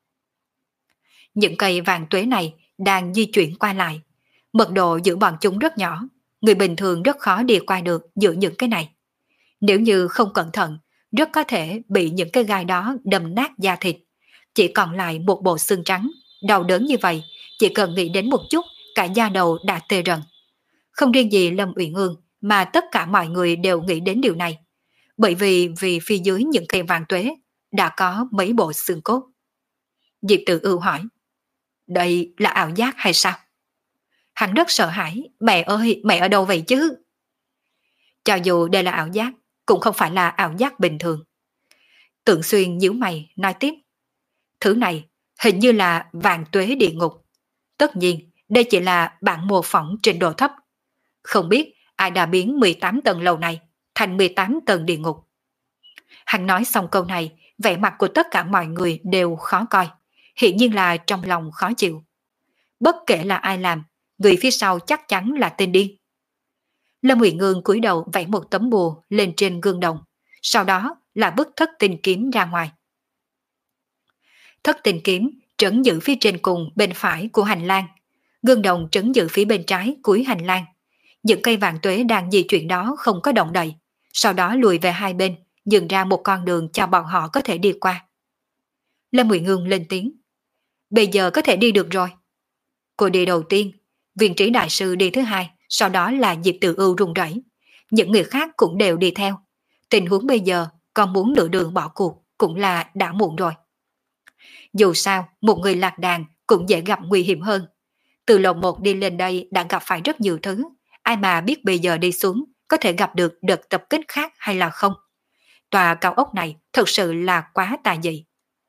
Những cây vàng tuế này đang di chuyển qua lại, mật độ giữa bọn chúng rất nhỏ, người bình thường rất khó đi qua được giữa những cái này. Nếu như không cẩn thận, rất có thể bị những cái gai đó đâm nát da thịt, chỉ còn lại một bộ xương trắng, đau đớn như vậy, chỉ cần nghĩ đến một chút, cả da đầu đã tê rần. Không riêng gì Lâm Uyển Ương, mà tất cả mọi người đều nghĩ đến điều này, bởi vì phía dưới những cây vàng tuế đã có mấy bộ xương cốt. Diệp Tử Ưu hỏi, đây là ảo giác hay sao? Hắn rất sợ hãi, mẹ ơi, mẹ ở đâu vậy chứ? Cho dù đây là ảo giác, cũng không phải là ảo giác bình thường. Tượng Xuyên nhíu mày, nói tiếp, thứ này hình như là vàng tuế địa ngục. Tất nhiên, đây chỉ là bản mô phỏng trình độ thấp. Không biết ai đã biến 18 tầng lầu này thành 18 tầng địa ngục. Hắn nói xong câu này, vẻ mặt của tất cả mọi người đều khó coi, hiển nhiên là trong lòng khó chịu. bất kể là ai làm, người phía sau chắc chắn là tên điên. Lâm Ngụy Ngương cúi đầu vẽ một tấm bùa lên trên gương đồng, sau đó là bức thất tinh kiếm ra ngoài. Thất tinh kiếm trấn giữ phía trên cùng bên phải của hành lang, gương đồng trấn giữ phía bên trái cuối hành lang. Những cây vạn tuế đang di chuyển đó không có động đậy, sau đó lùi về hai bên, dừng ra một con đường cho bọn họ có thể đi qua. Lâm Ngụy Ngương lên tiếng. Bây giờ có thể đi được rồi. Cô đi đầu tiên, Viên Trí đại sư đi thứ hai, sau đó là Diệp Tự Ưu run rẩy. Những người khác cũng đều đi theo. Tình huống bây giờ còn muốn lựa đường bỏ cuộc cũng là đã muộn rồi. Dù sao, một người lạc đàn cũng dễ gặp nguy hiểm hơn. Từ lầu 1 đi lên đây đã gặp phải rất nhiều thứ, ai mà biết bây giờ đi xuống có thể gặp được đợt tập kích khác hay là không. Tòa cao ốc này thực sự là quá tà dị.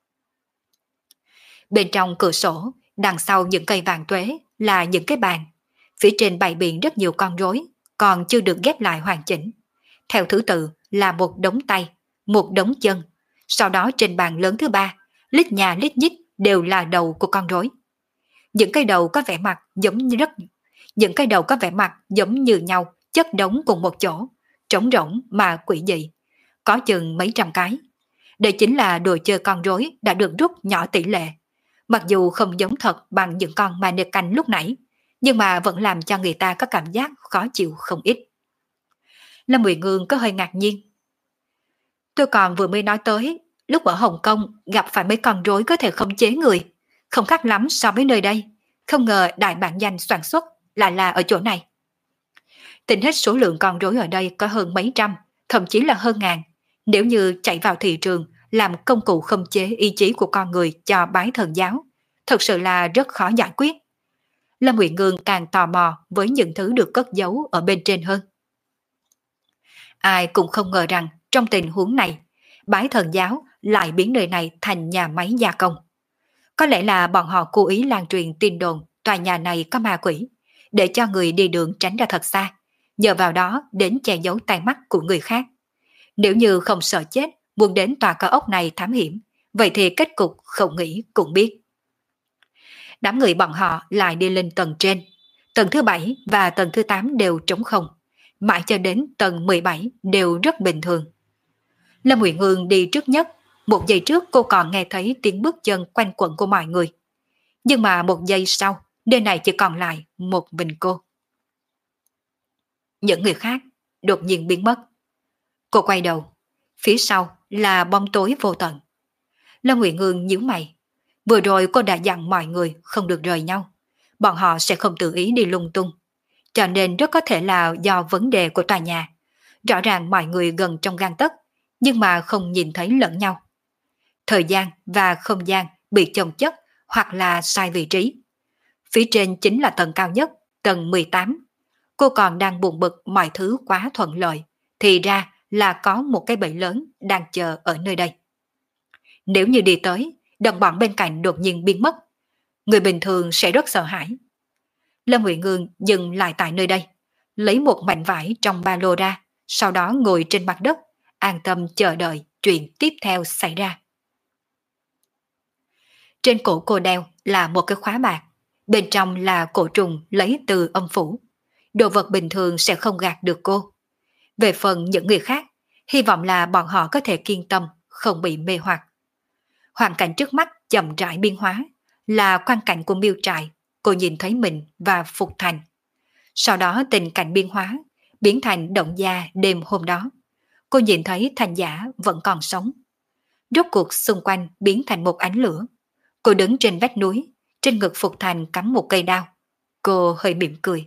Bên trong cửa sổ, đằng sau những cây vàng tuế là những cái bàn. Phía trên bày biện rất nhiều con rối, còn chưa được ghép lại hoàn chỉnh. Theo thứ tự là một đống tay, một đống chân. Sau đó trên bàn lớn thứ ba, lít nhà lít nhít đều là đầu của con rối. Những cái đầu có vẻ mặt giống như nhau, chất đống cùng một chỗ, trống rỗng mà quỷ dị, có chừng mấy trăm cái. Đây chính là đồ chơi con rối đã được rút nhỏ tỷ lệ. Mặc dù không giống thật bằng những con mannequin lúc nãy, nhưng mà vẫn làm cho người ta có cảm giác khó chịu không ít. Lâm Ngụy Ngương có hơi ngạc nhiên. Tôi còn vừa mới nói tới, lúc ở Hồng Kông gặp phải mấy con rối có thể khống chế người, không khác lắm so với nơi đây. Không ngờ đại bản danh soạn xuất lại là ở chỗ này. Tính hết số lượng con rối ở đây có hơn mấy trăm, thậm chí là hơn ngàn. Nếu như chạy vào thị trường làm công cụ khống chế ý chí của con người cho bái thần giáo, thật sự là rất khó giải quyết. Lâm Ngụy Ngương càng tò mò với những thứ được cất giấu ở bên trên hơn. Ai cũng không ngờ rằng trong tình huống này, bái thần giáo lại biến nơi này thành nhà máy gia công. Có lẽ là bọn họ cố ý lan truyền tin đồn tòa nhà này có ma quỷ, để cho người đi đường tránh ra thật xa, nhờ vào đó đến che giấu tai mắt của người khác. Nếu như không sợ chết, muốn đến tòa cao ốc này thám hiểm, vậy thì kết cục không nghĩ cũng biết. Đám người bọn họ lại đi lên tầng trên. Tầng thứ 7 và tầng thứ 8 đều trống không, mãi cho đến tầng 17 đều rất bình thường. Lâm Ngụy Ngương đi trước nhất, một giây trước cô còn nghe thấy tiếng bước chân quanh quẩn của mọi người. Nhưng mà một giây sau, nơi này chỉ còn lại một mình cô. Những người khác đột nhiên biến mất. Cô quay đầu, phía sau là bóng tối vô tận. Lâm Ngụy Ngương nhíu mày. Vừa rồi cô đã dặn mọi người không được rời nhau. Bọn họ sẽ không tự ý đi lung tung. Cho nên rất có thể là do vấn đề của tòa nhà. Rõ ràng mọi người gần trong gang tấc, nhưng mà không nhìn thấy lẫn nhau. Thời gian và không gian bị chồng chất hoặc là sai vị trí. Phía trên chính là tầng cao nhất, tầng 18. Cô còn đang buồn bực mọi thứ quá thuận lợi, thì ra là có một cái bẫy lớn đang chờ ở nơi đây. Nếu như đi tới, đồng bọn bên cạnh đột nhiên biến mất, người bình thường sẽ rất sợ hãi. Lâm Ngụy Ngương dừng lại tại nơi đây, lấy một mảnh vải trong ba lô ra, sau đó ngồi trên mặt đất, an tâm chờ đợi chuyện tiếp theo xảy ra. Trên cổ cô đeo là một cái khóa bạc, bên trong là cổ trùng lấy từ âm phủ. Đồ vật bình thường sẽ không gạt được cô. Về phần những người khác, hy vọng là bọn họ có thể kiên tâm, không bị mê hoặc. Hoàn cảnh trước mắt chậm rãi biến hóa, là quang cảnh của miêu trại. Cô nhìn thấy mình và Phục Thành. Sau đó tình cảnh biến hóa, biến thành động gia đêm hôm đó. Cô nhìn thấy Thành Giả vẫn còn sống. Rốt cuộc xung quanh biến thành một ánh lửa. Cô đứng trên vách núi, trên ngực Phục Thành cắm một cây đao. Cô hơi mỉm cười.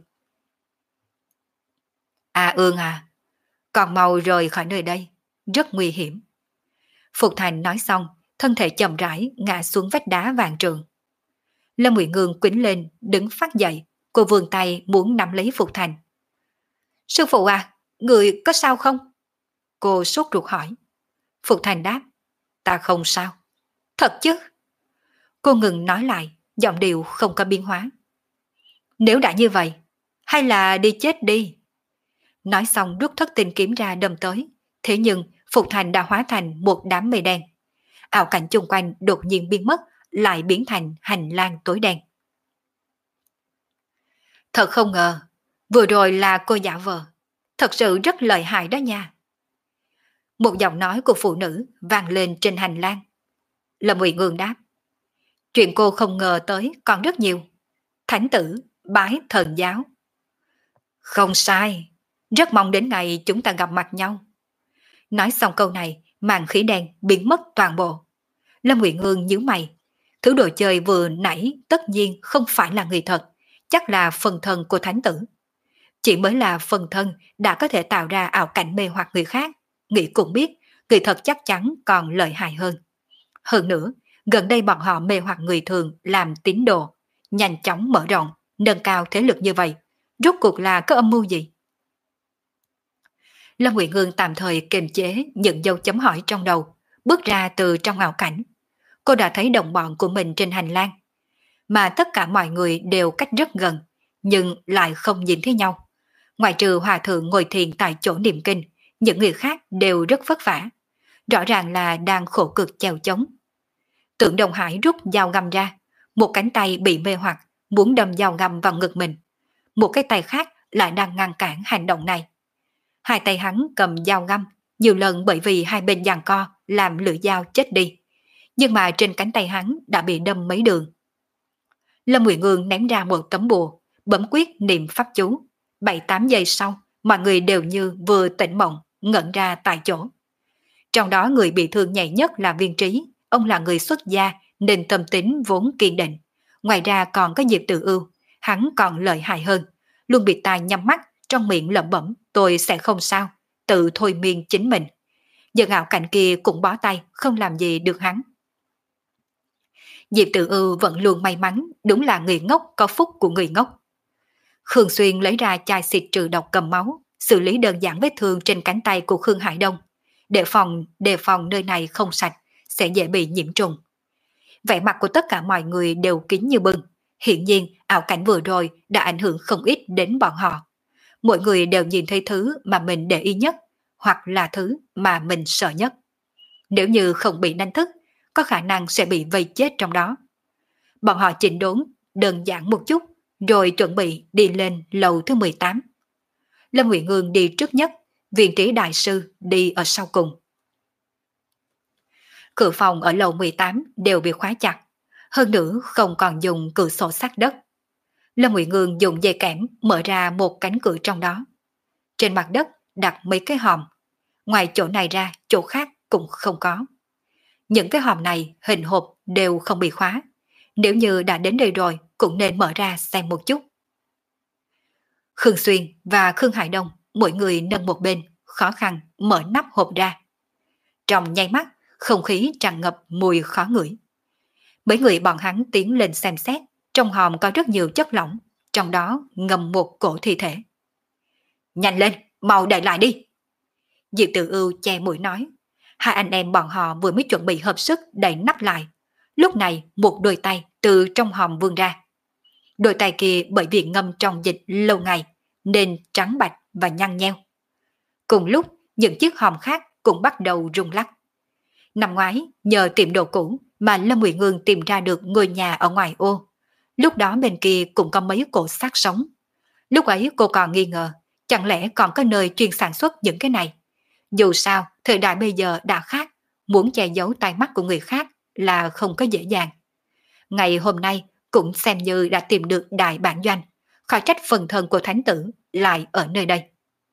À Ương à, còn mau rời khỏi nơi đây, rất nguy hiểm. Phục Thành nói xong, thân thể chậm rãi ngã xuống vách đá vạn trượng. Lâm Ngụy Ngương quýnh lên, đứng phát dậy, cô vươn tay muốn nắm lấy Phục Thành. Sư phụ à, người có sao không? Cô sốt ruột hỏi. Phục Thành đáp, ta không sao. Thật chứ? Cô ngừng nói lại, giọng điệu không có biến hóa. Nếu đã như vậy, hay là đi chết đi. Nói xong rút thất tinh kiếm ra đâm tới, thế nhưng Phục Thành đã hóa thành một đám mây đen. Ảo cảnh chung quanh đột nhiên biến mất, lại biến thành hành lang tối đen. Thật không ngờ, vừa rồi là cô giả vờ. Thật sự rất lợi hại đó nha. Một giọng nói của phụ nữ vang lên trên hành lang. Lâm Ngụy Ngương đáp. Chuyện cô không ngờ tới còn rất nhiều. Thánh tử, bái thần giáo. Không sai, rất mong đến ngày chúng ta gặp mặt nhau. Nói xong câu này, màn khí đen biến mất toàn bộ. Lâm Ngụy Ngương nhíu mày. Thứ đồ chơi vừa nãy tất nhiên không phải là người thật, chắc là phần thân của thánh tử. Chỉ mới là phần thân đã có thể tạo ra ảo cảnh mê hoặc người khác. Nghĩ cũng biết, người thật chắc chắn còn lợi hại hơn. Hơn nữa, gần đây bọn họ mê hoặc người thường làm tín đồ, nhanh chóng mở rộng, nâng cao thế lực như vậy. Rốt cuộc là có âm mưu gì? Lâm Ngụy Ngương tạm thời kiềm chế những dấu chấm hỏi trong đầu, bước ra từ trong ảo cảnh. Cô đã thấy đồng bọn của mình trên hành lang, mà tất cả mọi người đều cách rất gần, nhưng lại không nhìn thấy nhau. Ngoài trừ hòa thượng ngồi thiền tại chỗ niệm kinh, những người khác đều rất vất vả. Rõ ràng là đang khổ cực chèo chống. Tưởng Đồng Hải rút dao găm ra, một cánh tay bị mê hoặc, muốn đâm dao găm vào ngực mình. Một cái tay khác lại đang ngăn cản hành động này. Hai tay hắn cầm dao găm, nhiều lần bởi vì hai bên giằng co làm lưỡi dao chết đi. Nhưng mà trên cánh tay hắn đã bị đâm mấy đường. Lâm Ngụy Ngương ném ra một tấm bùa, bấm quyết niệm pháp chú. 7-8 giây sau, mọi người đều như vừa tỉnh mộng, ngẩn ra tại chỗ. Trong đó người bị thương nhẹ nhất là Viên Trí, ông là người xuất gia nên tâm tính vốn kiên định. Ngoài ra còn có Diệp Tự Ưu, hắn còn lợi hại hơn, luôn bị tai nhắm mắt, trong miệng lẩm bẩm tôi sẽ không sao, tự thôi miên chính mình. Giờ ảo cảnh kia cũng bó tay, không làm gì được hắn. Diệp Tự Ưu vẫn luôn may mắn, đúng là người ngốc có phúc của người ngốc. Khương Xuyên lấy ra chai xịt trừ độc cầm máu, xử lý đơn giản vết thương trên cánh tay của Khương Hải Đông. Đề phòng nơi này không sạch, sẽ dễ bị nhiễm trùng. Vẻ mặt của tất cả mọi người đều kín như bưng. Hiện nhiên, ảo cảnh vừa rồi đã ảnh hưởng không ít đến bọn họ. Mỗi người đều nhìn thấy thứ mà mình để ý nhất, hoặc là thứ mà mình sợ nhất. Nếu như không bị đánh thức, có khả năng sẽ bị vây chết trong đó. Bọn họ chỉnh đốn đơn giản một chút, rồi chuẩn bị đi lên lầu thứ 18. Lâm Ngụy Ngương đi trước nhất, Viên Trí đại sư đi ở sau cùng. Cửa phòng ở lầu 18 đều bị khóa chặt, hơn nữa không còn dùng cửa sổ sát đất. Lâm Ngụy Ngương dùng dây kẽm mở ra một cánh cửa trong đó. Trên mặt đất đặt mấy cái hòm, ngoài chỗ này ra chỗ khác cũng không có. Những cái hòm này hình hộp đều không bị khóa. Nếu như đã đến đây rồi cũng nên mở ra xem một chút. Khương Xuyên và Khương Hải Đông mỗi người nâng một bên, khó khăn mở nắp hộp ra. Trong nháy mắt, không khí tràn ngập mùi khó ngửi. Mấy người bọn hắn tiến lên xem xét, trong hòm có rất nhiều chất lỏng, trong đó ngầm một cổ thi thể. Nhanh lên, mau đẩy lại đi. Diệp Tự Ưu che mũi nói. Hai anh em bọn họ vừa mới chuẩn bị hợp sức đẩy nắp lại. Lúc này một đôi tay từ trong hòm vươn ra. Đôi tay kia bởi vì ngâm trong dịch lâu ngày nên trắng bạch và nhăn nheo. Cùng lúc những chiếc hòm khác cũng bắt đầu rung lắc. Năm ngoái nhờ tiệm đồ cũ mà Lâm Ngụy Ngương tìm ra được ngôi nhà ở ngoài ô. Lúc đó bên kia cũng có mấy cổ xác sống. Lúc ấy cô còn nghi ngờ, chẳng lẽ còn có nơi chuyên sản xuất những cái này. Dù sao, thời đại bây giờ đã khác, muốn che giấu tai mắt của người khác là không có dễ dàng. Ngày hôm nay cũng xem như đã tìm được đại bản doanh, khỏi trách phần thân của thánh tử lại ở nơi đây.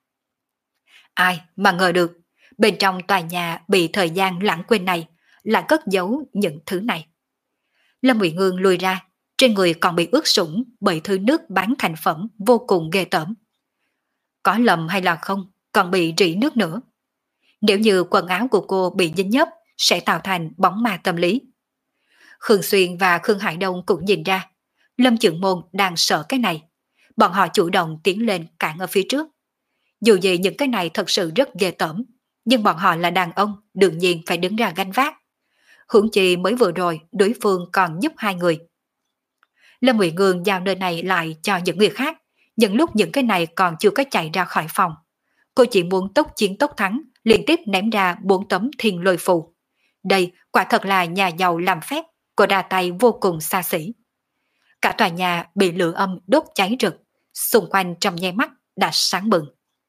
Ai mà ngờ được, bên trong tòa nhà bị thời gian lãng quên này lại cất giấu những thứ này. Lâm Ngụy Ngương lùi ra, trên người còn bị ướt sũng bởi thứ nước bán thành phẩm vô cùng ghê tởm. Có lầm hay là không, còn bị rỉ nước nữa. Nếu như quần áo của cô bị dính nhớp, sẽ tạo thành bóng ma tâm lý. Khương Xuyên và Khương Hải Đông cũng nhìn ra, Lâm Chưởng Môn đang sợ cái này. Bọn họ chủ động tiến lên cản ở phía trước. Dù gì những cái này thật sự rất ghê tởm, nhưng bọn họ là đàn ông, đương nhiên phải đứng ra gánh vác. Huống chi mới vừa rồi đối phương còn giúp hai người. Lâm Ngụy Ngương giao nơi này lại cho những người khác, những lúc những cái này còn chưa có chạy ra khỏi phòng. Cô chỉ muốn tốc chiến tốc thắng, liên tiếp ném ra 4 tấm thiên lôi phù. Đây quả thật là nhà giàu làm phép, cô ra tay vô cùng xa xỉ. Cả tòa nhà bị lửa âm đốt cháy rực, xung quanh trong nháy mắt đã sáng bừng.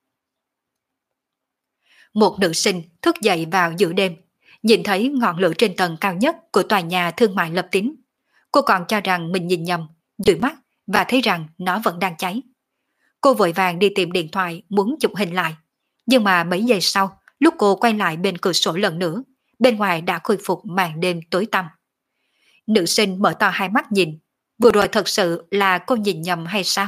Một nữ sinh thức dậy vào giữa đêm, nhìn thấy ngọn lửa trên tầng cao nhất của tòa nhà thương mại Lập Tín. Cô còn cho rằng mình nhìn nhầm, dụi mắt và thấy rằng nó vẫn đang cháy. Cô vội vàng đi tìm điện thoại muốn chụp hình lại. Nhưng mà mấy giây sau, lúc cô quay lại bên cửa sổ lần nữa, bên ngoài đã khôi phục màn đêm tối tăm. Nữ sinh mở to hai mắt nhìn, vừa rồi thật sự là cô nhìn nhầm hay sao?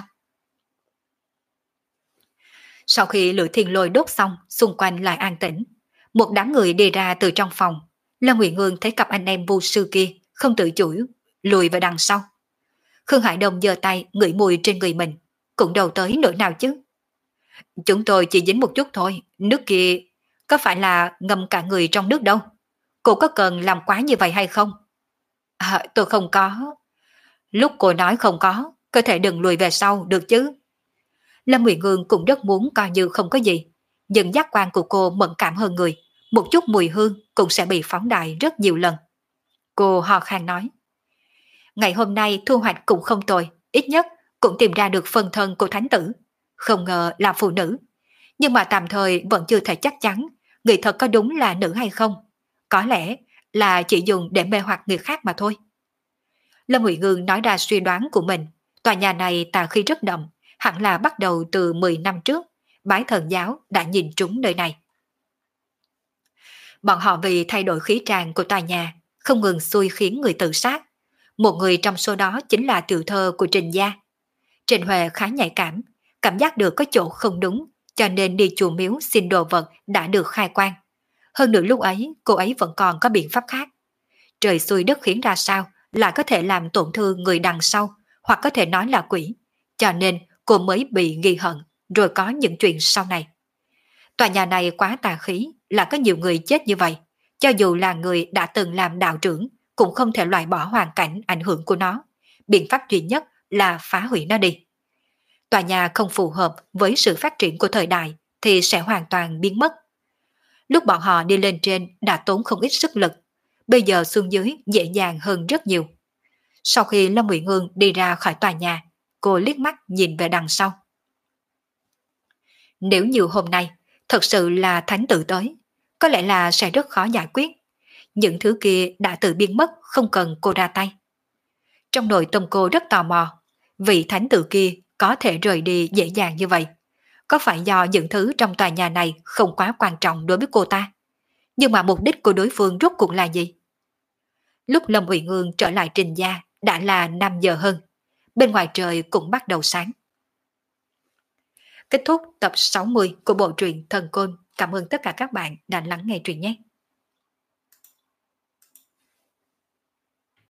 Sau khi lửa thiên lôi đốt xong, xung quanh lại an tĩnh. Một đám người đi ra từ trong phòng. Lâm Nguyện Ngương thấy cặp anh em vô sư kia, không tự chủ, lùi vào đằng sau. Khương Hải Đông giơ tay ngửi mùi trên người mình, cũng đâu tới nỗi nào chứ. Chúng tôi chỉ dính một chút thôi, nước kia có phải là ngâm cả người trong nước đâu. Cô có cần làm quá như vậy hay không? Tôi không có. Lúc cô nói không có thể đừng lùi về sau được chứ. Lâm Nguyện Ngương cũng rất muốn coi như không có gì, nhưng giác quan của cô mẫn cảm hơn người, một chút mùi hương cũng sẽ bị phóng đại rất nhiều lần. Cô ho khan nói, ngày hôm nay thu hoạch cũng không tồi, ít nhất cũng tìm ra được phân thân của thánh tử. Không ngờ là phụ nữ, nhưng mà tạm thời vẫn chưa thể chắc chắn người thật có đúng là nữ hay không. Có lẽ là chỉ dùng để mê hoặc người khác mà thôi. Lâm Nguyện Ngương nói ra suy đoán của mình, tòa nhà này tà khí rất đậm, hẳn là bắt đầu từ 10 năm trước, bái thần giáo đã nhìn trúng nơi này. Bọn họ vì thay đổi khí tràng của tòa nhà, không ngừng xui khiến người tự sát. Một người trong số đó chính là tiểu thơ của Trình Gia. Trình Huệ khá nhạy cảm giác được có chỗ không đúng, cho nên đi chùa miếu xin đồ vật đã được khai quang. Hơn nữa lúc ấy, cô ấy vẫn còn có biện pháp khác. Trời xui đất khiến ra sao, lại có thể làm tổn thương người đằng sau, hoặc có thể nói là quỷ. Cho nên cô mới bị ghi hận, rồi có những chuyện sau này. Tòa nhà này quá tà khí, là có nhiều người chết như vậy. Cho dù là người đã từng làm đạo trưởng, cũng không thể loại bỏ hoàn cảnh ảnh hưởng của nó. Biện pháp duy nhất là phá hủy nó đi. Tòa nhà không phù hợp với sự phát triển của thời đại thì sẽ hoàn toàn biến mất. Lúc bọn họ đi lên trên đã tốn không ít sức lực, bây giờ xuống dưới dễ dàng hơn rất nhiều. Sau khi Lâm Nguyện Ngương đi ra khỏi tòa nhà, cô liếc mắt nhìn về đằng sau. Nếu như hôm nay thật sự là thánh tử tới, có lẽ là sẽ rất khó giải quyết. Những thứ kia đã tự biến mất, không cần cô ra tay. Trong nội tâm cô rất tò mò, vị thánh tử kia có thể rời đi dễ dàng như vậy. Có phải do những thứ trong tòa nhà này không quá quan trọng đối với cô ta? Nhưng mà mục đích của đối phương rốt cuộc là gì? Lúc Lâm Uyển Ương trở lại Trình Gia đã là 5 giờ hơn. Bên ngoài trời cũng bắt đầu sáng. Kết thúc tập 60 của bộ truyện Thần Côn. Cảm ơn tất cả các bạn đã lắng nghe truyện nhé.